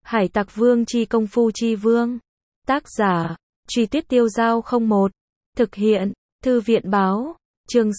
Hải Tặc Vương chi công phu chi vương. Tác giả, Truy Tuyết Tiêu Giao 01. Thực hiện, Thư viện báo. Chương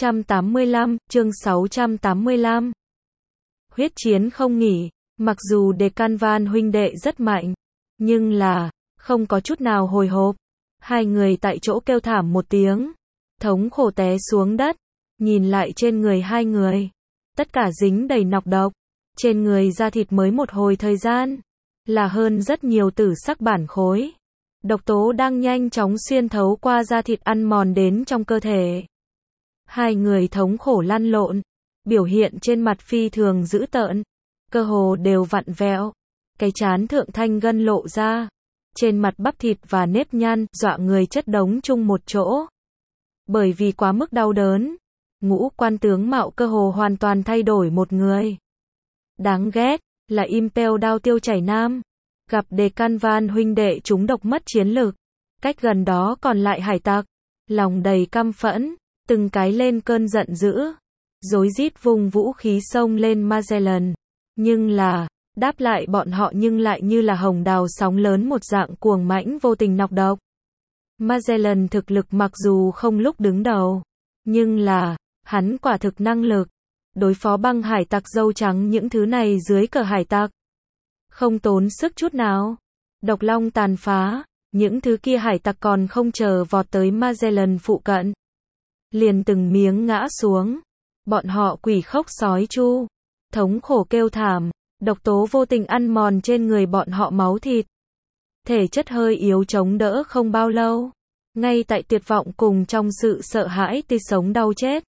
685. Huyết chiến không nghỉ. Mặc dù Deccan Van huynh đệ rất mạnh, nhưng là không có chút nào hồi hộp. Hai người tại chỗ kêu thảm một tiếng, thống khổ té xuống đất. Nhìn lại trên người hai người, tất cả dính đầy nọc độc. Trên người da thịt mới một hồi thời gian, là hơn rất nhiều tử sắc bản khối. Độc tố đang nhanh chóng xuyên thấu qua da thịt ăn mòn đến trong cơ thể. Hai người thống khổ lăn lộn, biểu hiện trên mặt phi thường dữ tợn, cơ hồ đều vặn vẹo. Cái trán thượng thanh gân lộ ra, trên mặt bắp thịt và nếp nhăn dọa người chất đống chung một chỗ. Bởi vì quá mức đau đớn, ngũ quan tướng mạo cơ hồ hoàn toàn thay đổi một người. Đáng ghét là Impel Đao Tiêu Chảy Nam, gặp Deccan Van huynh đệ chúng độc mất chiến lực. Cách gần đó còn lại hải tặc, lòng đầy căm phẫn, từng cái lên cơn giận dữ, rối rít vùng vũ khí xông lên Magellan. Nhưng là, đáp lại bọn họ nhưng lại như là hồng đào sóng lớn một dạng cuồng mãnh vô tình nọc độc. Magellan thực lực mặc dù không lúc đứng đầu, nhưng là, hắn quả thực năng lực đối phó băng hải tặc dâu trắng những thứ này dưới cờ hải tặc. Không tốn sức chút nào. Độc long tàn phá, những thứ kia hải tặc còn không chờ vọt tới Magellan phụ cận, liền từng miếng ngã xuống. Bọn họ quỷ khóc sói chu, thống khổ kêu thảm, độc tố vô tình ăn mòn trên người bọn họ máu thịt. Thể chất hơi yếu chống đỡ không bao lâu. Ngay tại tuyệt vọng cùng trong sự sợ hãi tươi sống đau chết.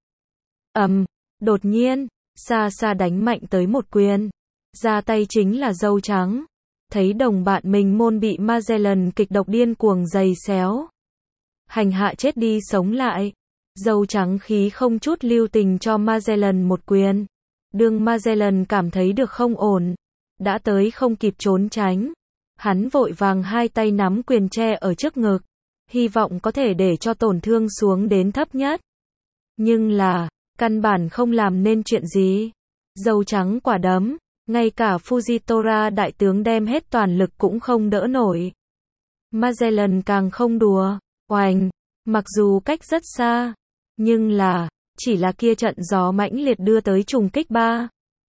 Đột nhiên, xa xa đánh mạnh tới một quyền. Ra tay chính là dâu trắng. Thấy đồng bạn mình môn bị Magellan kịch độc điên cuồng giày xéo, hành hạ chết đi sống lại. Dâu trắng khí không chút lưu tình cho Magellan một quyền. Đương Magellan cảm thấy được không ổn, đã tới không kịp trốn tránh. Hắn vội vàng hai tay nắm quyền tre ở trước ngực, hy vọng có thể để cho tổn thương xuống đến thấp nhất. Nhưng là, căn bản không làm nên chuyện gì. Dâu trắng quả đấm, ngay cả Fujitora đại tướng đem hết toàn lực cũng không đỡ nổi. Magellan càng không đùa, oành, mặc dù cách rất xa, nhưng là, chỉ là kia trận gió mãnh liệt đưa tới trùng kích 3.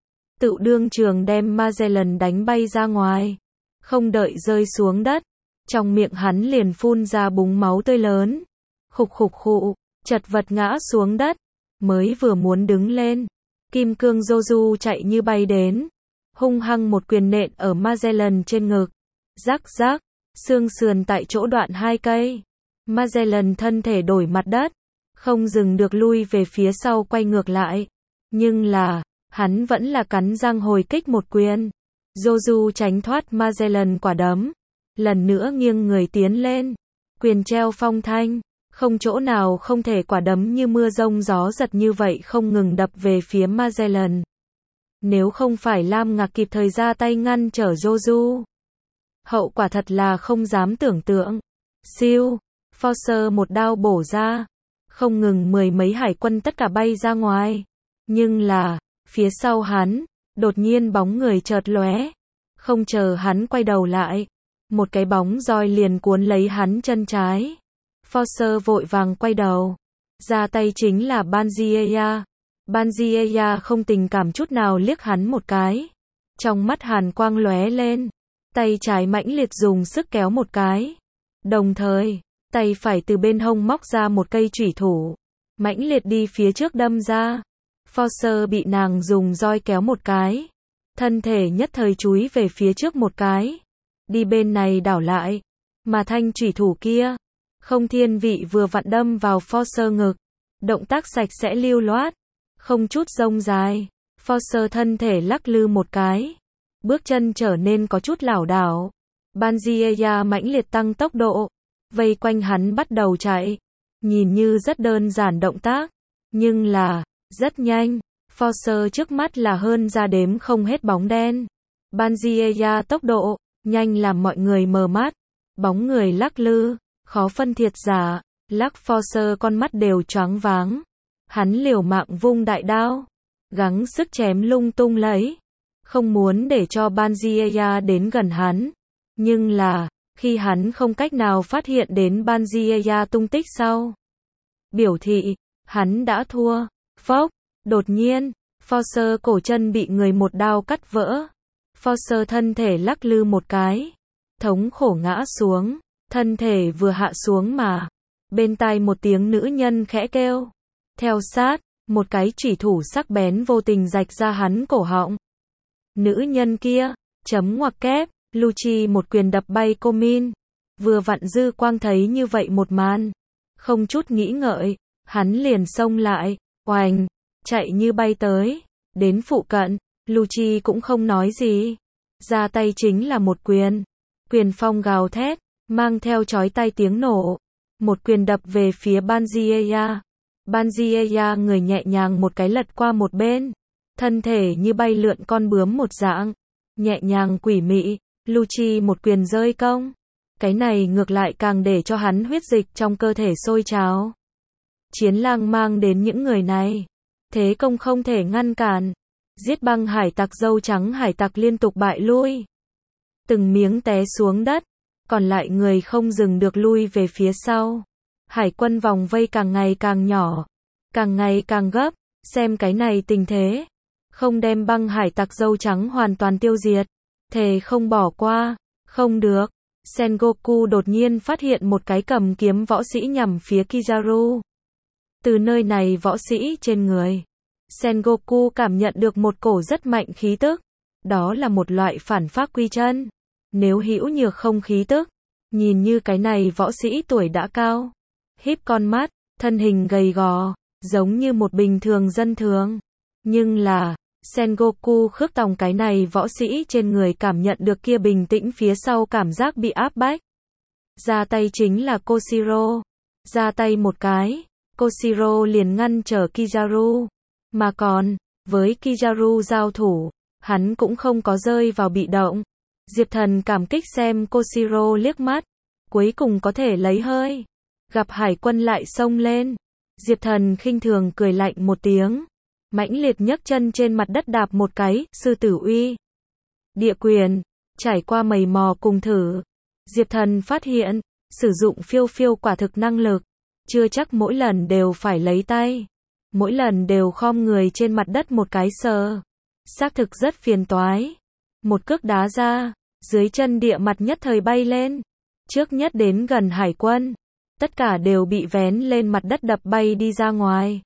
Tự đương trường đem Magellan đánh bay ra ngoài, không đợi rơi xuống đất, trong miệng hắn liền phun ra búng máu tươi lớn. Khục khục khụ, chật vật ngã xuống đất, mới vừa muốn đứng lên, kim cương Joju chạy như bay đến, hung hăng một quyền nện ở Magellan trên ngực. Rắc rắc, xương sườn tại chỗ đoạn 2 cây. Magellan thân thể đổi mặt đất, không dừng được lui về phía sau quay ngược lại. Nhưng là, hắn vẫn là cắn răng hồi kích một quyền. Joju tránh thoát Magellan quả đấm, lần nữa nghiêng người tiến lên, quyền treo phong thanh, không chỗ nào không thể quả đấm như mưa rông gió giật như vậy không ngừng đập về phía Magellan. Nếu không phải Lam Ngạc kịp thời ra tay ngăn trở Joju, hậu quả thật là không dám tưởng tượng. Siêu, Forcer một đao bổ ra, không ngừng mười mấy hải quân tất cả bay ra ngoài. Nhưng là, phía sau hắn, đột nhiên bóng người chợt lóe, không chờ hắn quay đầu lại, một cái bóng roi liền cuốn lấy hắn chân trái. Forcer vội vàng quay đầu, ra tay chính là Banzieya. Banzieya không tình cảm chút nào liếc hắn một cái, trong mắt hàn quang lóe lên, tay trái mãnh liệt dùng sức kéo một cái, đồng thời, tay phải từ bên hông móc ra một cây chủy thủ, mãnh liệt đi phía trước đâm ra. Forcer bị nàng dùng roi kéo một cái, thân thể nhất thời chúi về phía trước một cái, đi bên này đảo lại, mà thanh chủy thủ kia, không thiên vị vừa vặn đâm vào Forcer ngực, động tác sạch sẽ lưu loát, không chút rông dài. Forcer thân thể lắc lư một cái, bước chân trở nên có chút lảo đảo. Banzieya mãnh liệt tăng tốc độ, vây quanh hắn bắt đầu chạy. Nhìn như rất đơn giản động tác, nhưng là rất nhanh. Forcer trước mắt là hơn ra đếm không hết bóng đen. Banzieya tốc độ nhanh làm mọi người mờ mắt, bóng người lắc lư, khó phân thiệt giả. Lắc Forcer con mắt đều choáng váng. Hắn liều mạng vung đại đao, gắng sức chém lung tung lấy. không muốn để cho Banjiaya đến gần hắn. Nhưng là, khi hắn không cách nào phát hiện đến Banjiaya tung tích sau, biểu thị, hắn đã thua. Phốc, đột nhiên, Forcer cổ chân bị người một đao cắt vỡ. Forcer thân thể lắc lư một cái, thống khổ ngã xuống, thân thể vừa hạ xuống mà. Bên tai một tiếng nữ nhân khẽ kêu. Theo sát, một cái chủy thủ sắc bén vô tình rạch ra hắn cổ họng. Nữ nhân kia, chấm ngoặc kép, Lucci một quyền đập bay cô Min. Vừa vặn dư quang thấy như vậy một màn. Không chút nghĩ ngợi, hắn liền xông lại, oành, chạy như bay tới. Đến phụ cận, Lucci cũng không nói gì. Ra tay chính là một quyền. Quyền phong gào thét, mang theo chói tai tiếng nổ. Một quyền đập về phía Banjiaya. Banjiaya người nhẹ nhàng một cái lật qua một bên. Thân thể như bay lượn con bướm một dạng. Nhẹ nhàng quỷ mị, Lucci một quyền rơi công. Cái này ngược lại càng để cho hắn huyết dịch trong cơ thể sôi trào. Chiến lang mang đến những người này. Thế công không thể ngăn cản. Giết băng hải tặc dâu trắng hải tặc liên tục bại lui. Từng miếng té xuống đất. Còn lại người không dừng được lui về phía sau. Hải quân vòng vây càng ngày càng nhỏ. Càng ngày càng gấp. Xem cái này tình thế. Không đem băng hải tặc dâu trắng hoàn toàn tiêu diệt. Thề không bỏ qua. Không được. Sengoku đột nhiên phát hiện một cái cầm kiếm võ sĩ nhằm phía Kizaru. Từ nơi này võ sĩ trên người. Sengoku cảm nhận được một cổ rất mạnh khí tức. Đó là một loại phản phác quy chân. Nếu hữu nhược không khí tức. Nhìn như cái này võ sĩ tuổi đã cao. Híp con mắt, thân hình gầy gò, giống như một bình thường dân thường. Nhưng là, Sengoku khước tòng cái này võ sĩ trên người cảm nhận được kia bình tĩnh phía sau cảm giác bị áp bách. Ra tay chính là Koshiro. Ra tay một cái, Koshiro liền ngăn trở Kizaru. Mà còn, với Kizaru giao thủ, hắn cũng không có rơi vào bị động. Diệp Thần cảm kích xem Koshiro liếc mắt. Cuối cùng có thể lấy hơi. Gặp hải quân lại xông lên. Diệp Thần khinh thường cười lạnh một tiếng. Mãnh liệt nhấc chân trên mặt đất đạp một cái, sư tử uy. Địa quyền, trải qua mầy mò cùng thử. Diệp Thần phát hiện, sử dụng phiêu phiêu quả thực năng lực. Chưa chắc mỗi lần đều phải lấy tay. Mỗi lần đều khom người trên mặt đất một cái sờ. Xác thực rất phiền toái. Một cước đá ra, dưới chân địa mặt nhất thời bay lên. Trước nhất đến gần hải quân. Tất cả đều bị vén lên mặt đất đập bay đi ra ngoài.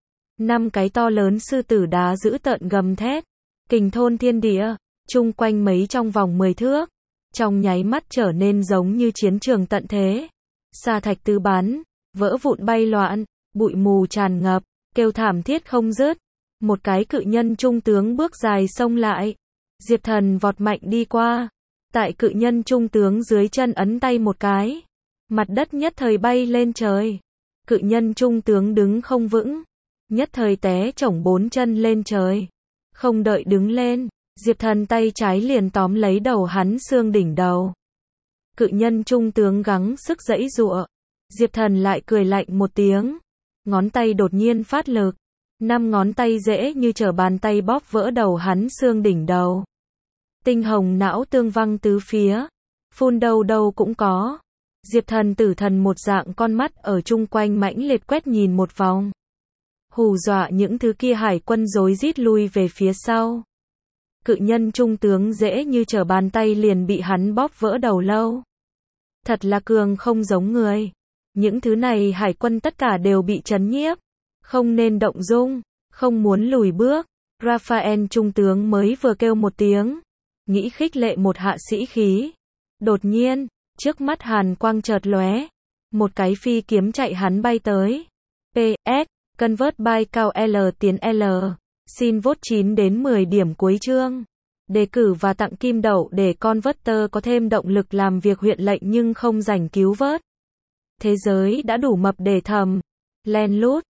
5 cái to lớn sư tử đá giữ tợn gầm thét. Kình thôn thiên địa, chung quanh mấy trong vòng 10 thước. Trong nháy mắt trở nên giống như chiến trường tận thế. Sa thạch tứ bắn, vỡ vụn bay loạn, bụi mù tràn ngập, kêu thảm thiết không dứt. Một cái cự nhân trung tướng bước dài xông lại. Diệp Thần vọt mạnh đi qua. Tại cự nhân trung tướng dưới chân ấn tay một cái. Mặt đất nhất thời bay lên trời. Cự nhân trung tướng đứng không vững. Nhất thời té chổng 4 chân lên trời. Không đợi đứng lên, Diệp Thần tay trái liền tóm lấy đầu hắn xương đỉnh đầu. Cự nhân trung tướng gắng sức giãy giụa. Diệp Thần lại cười lạnh một tiếng. Ngón tay đột nhiên phát lực. 5 ngón tay dễ như trở bàn tay bóp vỡ đầu hắn xương đỉnh đầu. Tinh hồng não tương văng tứ phía. Phun đâu đâu cũng có. Diệp Thần tử thần một dạng con mắt ở chung quanh mãnh liệt quét nhìn một vòng. Hù dọa những thứ kia hải quân rối rít lui về phía sau. Cự nhân trung tướng dễ như trở bàn tay liền bị hắn bóp vỡ đầu lâu. Thật là cường không giống người. Những thứ này hải quân tất cả đều bị trấn nhiếp. Không nên động dung, không muốn lùi bước. Raphael trung tướng mới vừa kêu một tiếng. Nghĩ khích lệ một hạ sĩ khí. Đột nhiên, trước mắt hàn quang chợt lóe. Một cái phi kiếm chạy hắn bay tới. PS, convert by cao L tiến L. Xin vote 9 đến 10 điểm cuối chương. Đề cử và tặng kim đậu để Converter có thêm động lực làm việc huyện lệnh nhưng không rảnh cứu vớt. Thế giới đã đủ mập để thầm. Len lút.